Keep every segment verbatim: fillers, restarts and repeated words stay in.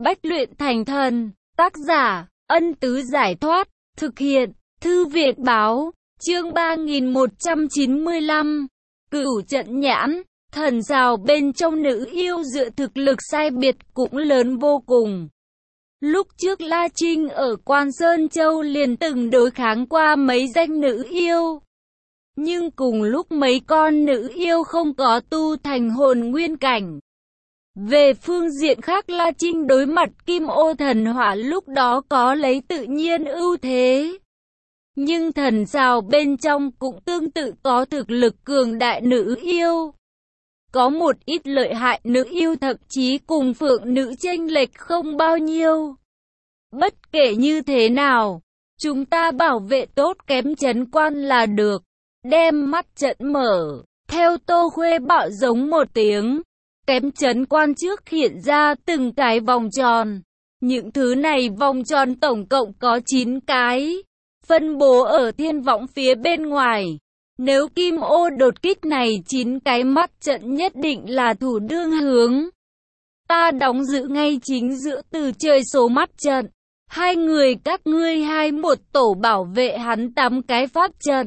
Bách luyện thành thần. Tác giả, Ân Tứ Giải Thoát. Thực hiện, Thư Việt Báo. Chương ba nghìn một trăm chín mươi lăm. Cửu trận nhãn. Thần rào bên trong nữ yêu dựa thực lực sai biệt cũng lớn vô cùng. Lúc trước La Trinh ở Quan Sơn Châu liền từng đối kháng qua mấy danh nữ yêu. Nhưng cùng lúc mấy con nữ yêu không có tu thành hồn nguyên cảnh. Về phương diện khác, La Trinh đối mặt Kim Ô thần hỏa lúc đó có lấy tự nhiên ưu thế. Nhưng thần rào bên trong cũng tương tự có thực lực cường đại nữ yêu. Có một ít lợi hại nữ yêu thậm chí cùng phượng nữ chênh lệch không bao nhiêu. Bất kể như thế nào, chúng ta bảo vệ tốt kém trấn quan là được. Đem mắt trận mở, theo Tô Khuê bạo giống một tiếng. Kém trấn quan trước hiện ra từng cái vòng tròn. Những thứ này vòng tròn tổng cộng có chín cái, phân bố ở thiên võng phía bên ngoài. Nếu Kim Ô đột kích này chín cái mắt trận nhất định là thủ đương hướng. Ta đóng giữ ngay chính giữa từ trời số mắt trận. Hai người các ngươi hai một tổ bảo vệ hắn tám cái pháp trận.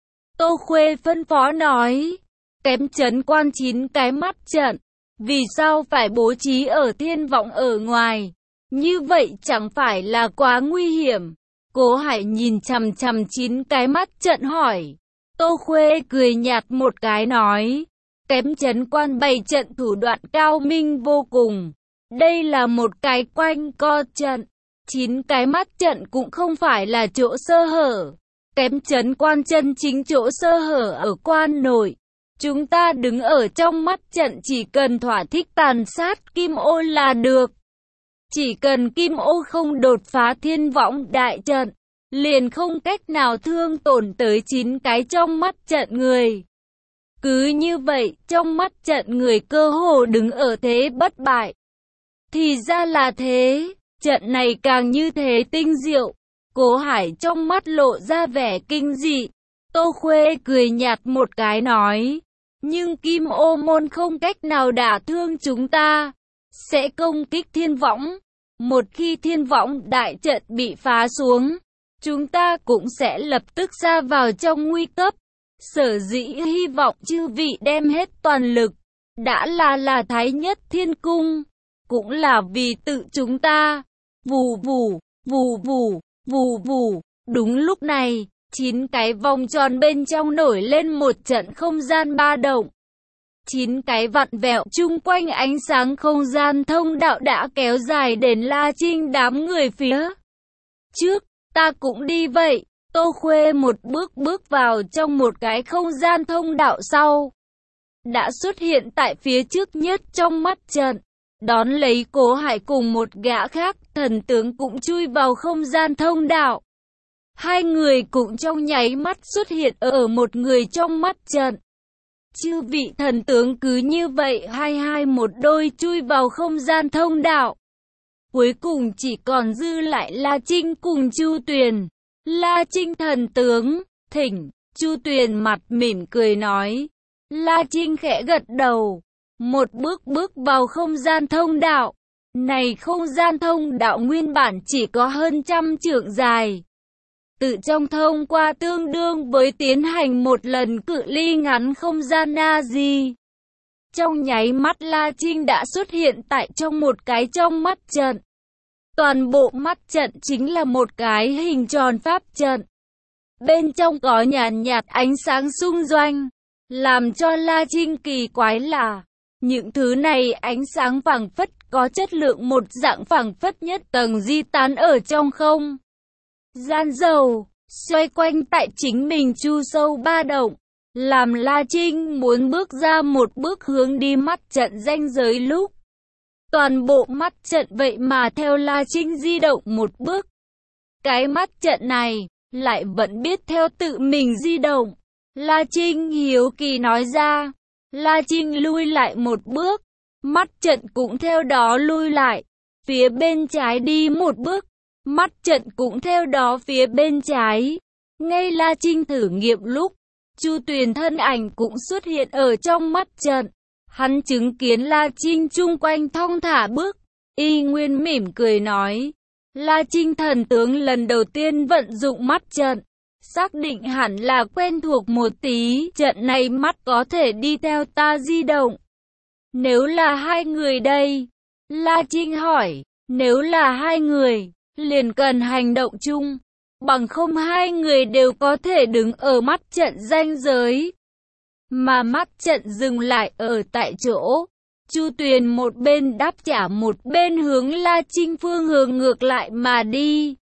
Tô Khuê phân phó nói. Kém trấn quan chín cái mắt trận. Vì sao phải bố trí ở thiên võng ở ngoài? Như vậy chẳng phải là quá nguy hiểm? Cố Hải nhìn chằm chằm chín cái mắt trận hỏi. Tô Khuê cười nhạt một cái nói. Kém trấn quan bày trận thủ đoạn cao minh vô cùng. Đây là một cái quanh co trận. Chín cái mắt trận cũng không phải là chỗ sơ hở. Kém trấn quan chân chính chỗ sơ hở ở quan nội. Chúng ta đứng ở trong mắt trận chỉ cần thỏa thích tàn sát Kim Ô là được. Chỉ cần Kim Ô không đột phá thiên võng đại trận, liền không cách nào thương tổn tới chín cái trong mắt trận người. Cứ như vậy, trong mắt trận người cơ hồ đứng ở thế bất bại. Thì ra là thế, trận này càng như thế tinh diệu. Cố Hải trong mắt lộ ra vẻ kinh dị. Tô Khuê cười nhạt một cái nói. Nhưng Kim Ô môn không cách nào đả thương chúng ta, sẽ công kích thiên võng. Một khi thiên võng đại trận bị phá xuống, chúng ta cũng sẽ lập tức sa vào trong nguy cấp. Sở dĩ hy vọng chư vị đem hết toàn lực, đã là là Thái Nhất Thiên Cung, cũng là vì tự chúng ta. Vù vù, vù vù, vù vù. Đúng lúc này, chín cái vòng tròn bên trong nổi lên một trận không gian ba động. Chín cái vặn vẹo chung quanh ánh sáng không gian thông đạo đã kéo dài đến La Trinh đám người phía trước. Ta cũng đi vậy. Tô Khuê một bước bước vào trong một cái không gian thông đạo sau. Đã xuất hiện tại phía trước nhất trong mắt trận. Đón lấy Cố Hải cùng một gã khác, thần tướng cũng chui vào không gian thông đạo. Hai người cũng trong nháy mắt xuất hiện ở một người trong mắt trận. Chư vị thần tướng cứ như vậy hai hai một đôi chui vào không gian thông đạo. Cuối cùng chỉ còn dư lại La Trinh cùng Chu Tuyền. La Trinh thần tướng, thỉnh. Chu Tuyền mặt mỉm cười nói. La Trinh khẽ gật đầu. Một bước bước vào không gian thông đạo. Này không gian thông đạo nguyên bản chỉ có hơn trăm trượng dài. Tự trong thông qua tương đương với tiến hành một lần cự ly ngắn không gian na di. Trong nháy mắt La Trinh đã xuất hiện tại trong một cái trong mắt trận. Toàn bộ mắt trận chính là một cái hình tròn pháp trận. Bên trong có nhàn nhạt ánh sáng xung doanh. Làm cho La Trinh kỳ quái là, những thứ này ánh sáng phảng phất có chất lượng một dạng phảng phất nhất tầng di tán ở trong không gian dầu, xoay quanh tại chính mình chu sâu ba động, làm La Trinh muốn bước ra một bước hướng đi mắt trận ranh giới lúc. Toàn bộ mắt trận vậy mà theo La Trinh di động một bước. Cái mắt trận này, lại vẫn biết theo tự mình di động. La Trinh hiếu kỳ nói ra. La Trinh lui lại một bước, mắt trận cũng theo đó lui lại. Phía bên trái đi một bước, mắt trận cũng theo đó phía bên trái. Ngay La Trinh thử nghiệm lúc, Chu Tuyền thân ảnh cũng xuất hiện ở trong mắt trận. Hắn chứng kiến La Trinh chung quanh thong thả bước, Y Nguyên mỉm cười nói, La Trinh thần tướng lần đầu tiên vận dụng mắt trận, xác định hẳn là quen thuộc một tí, trận này mắt có thể đi theo ta di động. Nếu là hai người đây? La Trinh hỏi, nếu là hai người, liền cần hành động chung, bằng không hai người đều có thể đứng ở mắt trận ranh giới. Mà mắt trận dừng lại ở tại chỗ. Chu Tuyền một bên đáp trả một bên hướng La Trinh phương hướng ngược lại mà đi.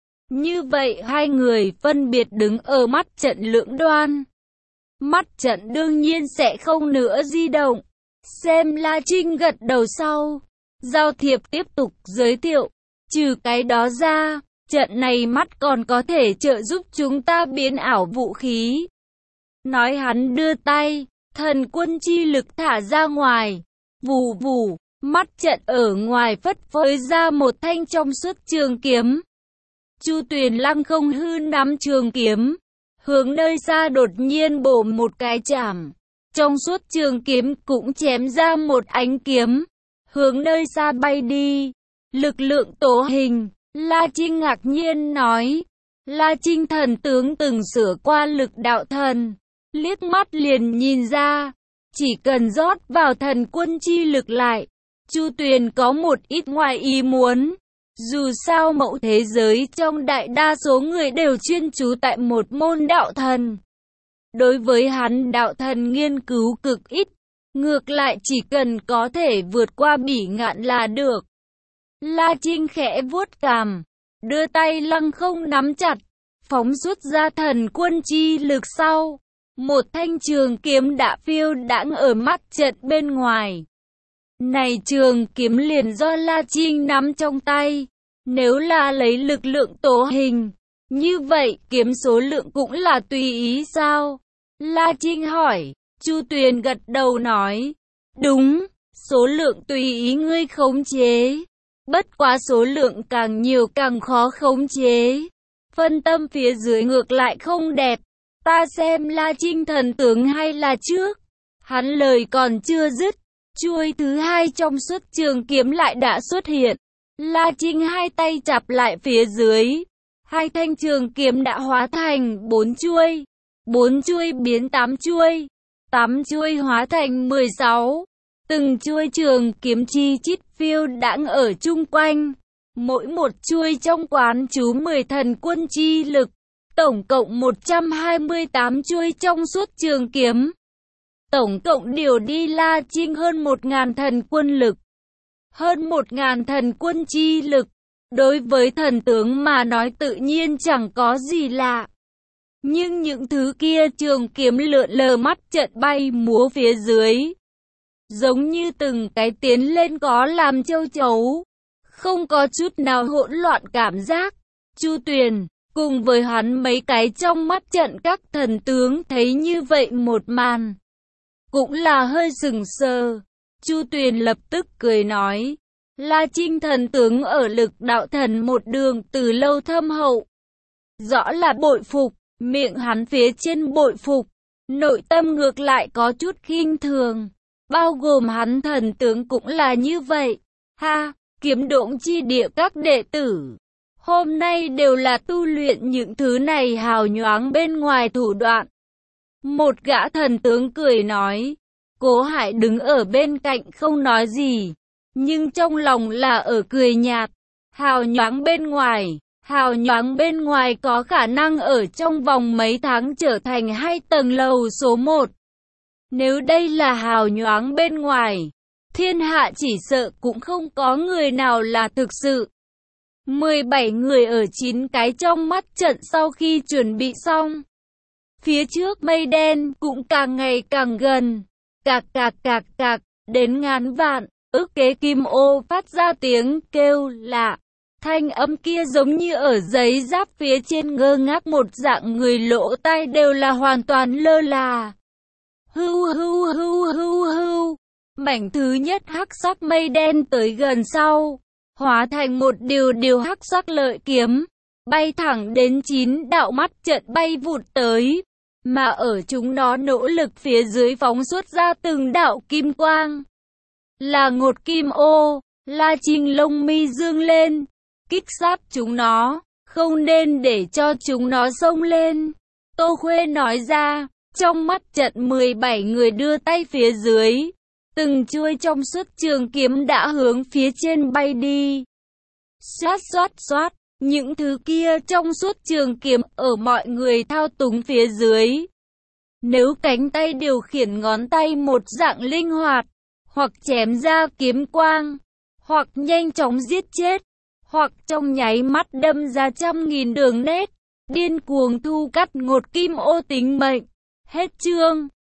Như vậy hai người phân biệt đứng ở mắt trận lưỡng đoan. Mắt trận đương nhiên sẽ không nữa di động. Xem La Trinh gật đầu sau. Giao thiệp tiếp tục giới thiệu. Trừ cái đó ra, trận này mắt còn có thể trợ giúp chúng ta biến ảo vũ khí. Nói hắn đưa tay, thần quân chi lực thả ra ngoài. Vù vù, mắt trận ở ngoài phất phới ra một thanh trong suốt trường kiếm. Chu Tuyền lăng không hư nắm trường kiếm, hướng nơi xa đột nhiên bổ một cái chảm. Trong suốt trường kiếm cũng chém ra một ánh kiếm, hướng nơi xa bay đi. Lực lượng tổ hình, La Trinh ngạc nhiên nói. La Trinh thần tướng từng sửa qua lực đạo thần, liếc mắt liền nhìn ra. Chỉ cần rót vào thần quân chi lực lại, Chu Tuyền có một ít ngoài ý muốn. Dù sao mẫu thế giới trong đại đa số người đều chuyên chú tại một môn đạo thần. Đối với hắn đạo thần nghiên cứu cực ít, ngược lại chỉ cần có thể vượt qua bỉ ngạn là được. La Trinh khẽ vuốt cằm, đưa tay lăng không nắm chặt, phóng xuất ra thần quân chi lực sau. Một thanh trường kiếm đã phiêu đãng ở mắt trận bên ngoài. Này trường kiếm liền do La Trinh nắm trong tay. Nếu là lấy lực lượng tổ hình, như vậy kiếm số lượng cũng là tùy ý sao? La Trinh hỏi. Chu Tuyền gật đầu nói. Đúng, số lượng tùy ý ngươi khống chế. Bất quá số lượng càng nhiều càng khó khống chế. Phân tâm phía dưới ngược lại không đẹp. Ta xem La Trinh thần tướng hay là trước. Hắn lời còn chưa dứt, chuôi thứ hai trong suốt trường kiếm lại đã xuất hiện. La Trinh hai tay chặp lại phía dưới. Hai thanh trường kiếm đã hóa thành bốn chuôi. Bốn chuôi biến tám chuôi. Tám chuôi hóa thành mười sáu. Từng chuôi trường kiếm chi chít phiêu đãng ở chung quanh. Mỗi một chuôi trong quán chú mười thần quân chi lực. Tổng cộng một trăm hai mươi tám chuôi trong suốt trường kiếm. Tổng cộng điều đi La Trinh hơn một ngàn thần quân lực. Hơn một ngàn thần quân chi lực. Đối với thần tướng mà nói tự nhiên chẳng có gì lạ. Nhưng những thứ kia trường kiếm lượn lờ mắt trận bay múa phía dưới. Giống như từng cái tiến lên có làm châu chấu. Không có chút nào hỗn loạn cảm giác. Chu Tuyền cùng với hắn mấy cái trong mắt trận các thần tướng thấy như vậy một màn. Cũng là hơi sừng sờ. Chu Tuyền lập tức cười nói. La Trinh thần tướng ở lực đạo thần một đường từ lâu thâm hậu. Rõ là bội phục, miệng hắn phía trên bội phục. Nội tâm ngược lại có chút khinh thường. Bao gồm hắn thần tướng cũng là như vậy. Ha, kiếm độn chi địa các đệ tử. Hôm nay đều là tu luyện những thứ này hào nhoáng bên ngoài thủ đoạn. Một gã thần tướng cười nói. Cố Hải đứng ở bên cạnh không nói gì. Nhưng trong lòng là ở cười nhạt. Hào nhoáng bên ngoài. Hào nhoáng bên ngoài có khả năng ở trong vòng mấy tháng trở thành hai tầng lầu số một. Nếu đây là hào nhoáng bên ngoài, thiên hạ chỉ sợ cũng không có người nào là thực sự. mười bảy người ở chín cái trong mắt trận sau khi chuẩn bị xong. Phía trước mây đen cũng càng ngày càng gần. Cạc cạc cạc cạc, đến ngàn vạn, ức kế kim ô phát ra tiếng kêu lạ. Thanh âm kia giống như ở giấy giáp phía trên ngơ ngác một dạng, người lỗ tai đều là hoàn toàn lơ là. Hưu hưu hưu hưu hưu. Mảnh thứ nhất hắc sắc mây đen tới gần sau, hóa thành một điều điều hắc sắc lợi kiếm, bay thẳng đến chín đạo mắt trận bay vụt tới, mà ở chúng nó nỗ lực phía dưới phóng xuất ra từng đạo kim quang. Là ngột kim ô, La Trinh lông mi dương lên, kích sát chúng nó, không nên để cho chúng nó xông lên. Tô Khuê nói ra, trong mắt trận mười bảy người đưa tay phía dưới, từng chuôi trong suốt trường kiếm đã hướng phía trên bay đi. Xoát xoát xoát, những thứ kia trong suốt trường kiếm ở mọi người thao túng phía dưới. Nếu cánh tay điều khiển ngón tay một dạng linh hoạt, hoặc chém ra kiếm quang, hoặc nhanh chóng giết chết, hoặc trong nháy mắt đâm ra trăm nghìn đường nét, điên cuồng thu cắt ngột kim ô tính mệnh. Hết chương.